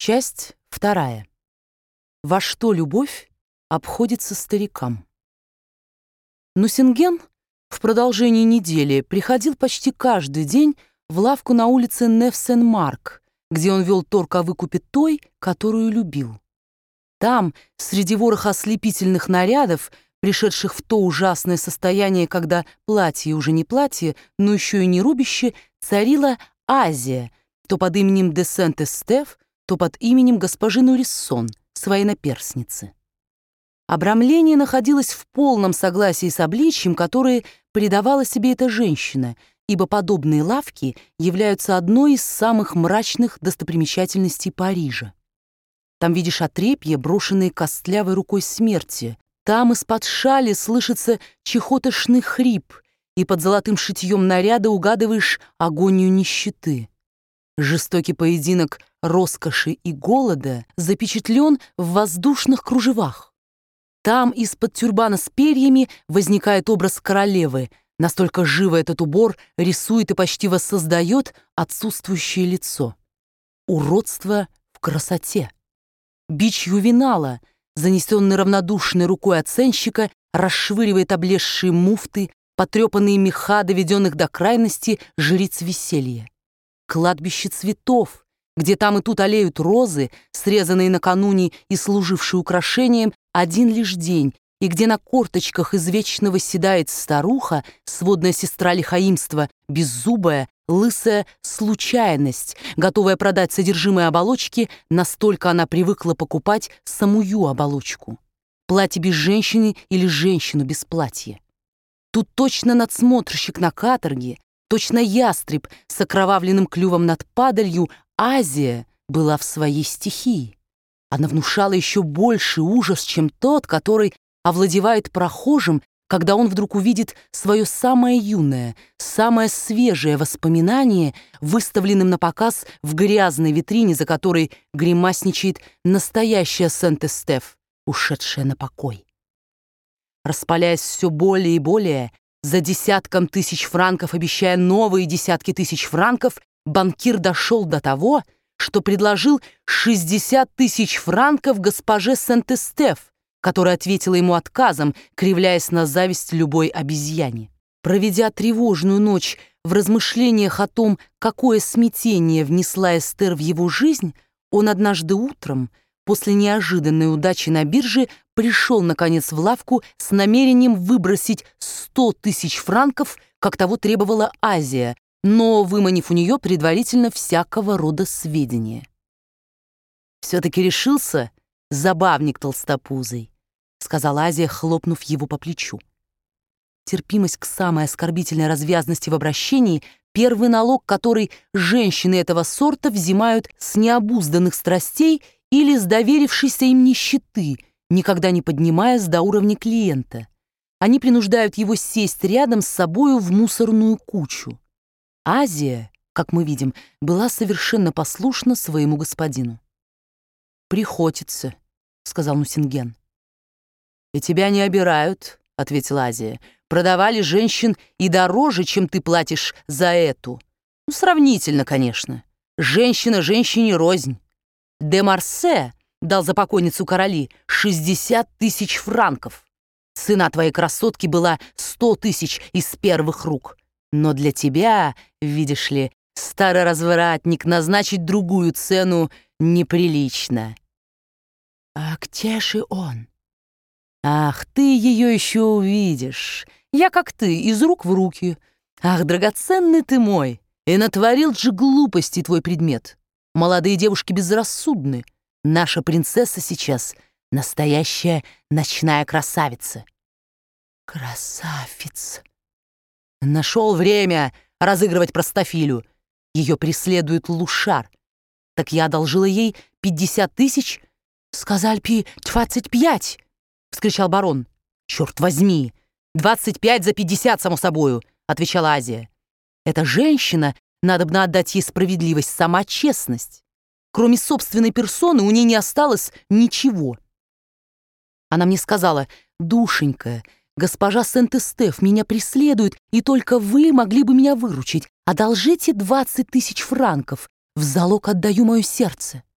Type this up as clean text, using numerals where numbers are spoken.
Часть вторая. Во что любовь обходится старикам. Нусинген в продолжении недели приходил почти каждый день в лавку на улице Невсен-Марк, где он вел торг о выкупе той, которую любил. Там, среди вороха ослепительных нарядов, пришедших в то ужасное состояние, когда платье уже не платье, но еще и не рубище, царила Азия, то под именем де Сент-Эстеф, то под именем госпожи Нуриссон, своей наперсницы. Обрамление находилось в полном согласии с обличьем, которое придавала себе эта женщина, ибо подобные лавки являются одной из самых мрачных достопримечательностей Парижа. Там видишь отрепья, брошенные костлявой рукой смерти. Там из-под шали слышится чехотошный хрип, и под золотым шитьем наряда угадываешь агонию нищеты. Жестокий поединок роскоши и голода запечатлен в воздушных кружевах. Там из-под тюрбана с перьями возникает образ королевы. Настолько живо этот убор рисует и почти воссоздает отсутствующее лицо. Уродство в красоте. Бич Ювенала, занесенный равнодушной рукой оценщика, расшвыривает облезшие муфты, потрепанные меха, доведенных до крайности жриц веселья. Кладбище цветов, где там и тут олеют розы, срезанные накануне и служившие украшением один лишь день, и где на корточках извечно восседает старуха, сводная сестра лихаимства, беззубая, лысая случайность, готовая продать содержимое оболочки, настолько она привыкла покупать самую оболочку. Платье без женщины или женщину без платья. Тут точно надсмотрщик на каторге, точно ястреб с окровавленным клювом над падалью, Азия была в своей стихии. Она внушала еще больший ужас, чем тот, который овладевает прохожим, когда он вдруг увидит свое самое юное, самое свежее воспоминание, выставленным на показ в грязной витрине, за которой гримасничает настоящая Сент-Эстеф, ушедшая на покой. Распаляясь все более и более, за десятком тысяч франков, обещая новые десятки тысяч франков, банкир дошел до того, что предложил 60 тысяч франков госпоже Сент-Эстеф, которая ответила ему отказом, кривляясь на зависть любой обезьяне. Проведя тревожную ночь в размышлениях о том, какое смятение внесла Эстер в его жизнь, он однажды утром, после неожиданной удачи на бирже, пришел, наконец, в лавку с намерением выбросить 100 тысяч франков, как того требовала Азия, но выманив у нее предварительно всякого рода сведения. «Все-таки решился, забавник толстопузый», — сказала Азия, хлопнув его по плечу. Терпимость к самой оскорбительной развязности в обращении — первый налог, который женщины этого сорта взимают с необузданных страстей или с доверившейся им нищеты, никогда не поднимаясь до уровня клиента. Они принуждают его сесть рядом с собою в мусорную кучу. Азия, как мы видим, была совершенно послушна своему господину. «Приходится», — сказал Нусинген. «И тебя не обирают», — ответила Азия. «Продавали женщин и дороже, чем ты платишь за эту. Ну, сравнительно, конечно. Женщина женщине рознь. Де Марсе дал за покойницу короли 60 тысяч франков. Цена твоей красотки была 100 тысяч из первых рук. Но для тебя, видишь ли, старый развратник, назначить другую цену неприлично». «А где же он?» «Ах, ты ее еще увидишь. Я, как ты, из рук в руки. Ах, драгоценный ты мой, и натворил же глупостей твой предмет. Молодые девушки безрассудны. Наша принцесса сейчас настоящая ночная красавица». «Красавица!» Нашел время разыгрывать простофилю. Ее преследует Лушар. Так я одолжила ей 50 тысяч. «Сказали 25!» — вскричал барон. «Черт возьми! 25 за 50, само собою!» — отвечала Азия. «Эта женщина, надобно отдать ей справедливость, сама честность. Кроме собственной персоны у ней не осталось ничего. Она мне сказала: «Душенька, госпожа Сент-Эстеф меня преследует, и только вы могли бы меня выручить. Одолжите 20 тысяч франков. В залог отдаю мое сердце».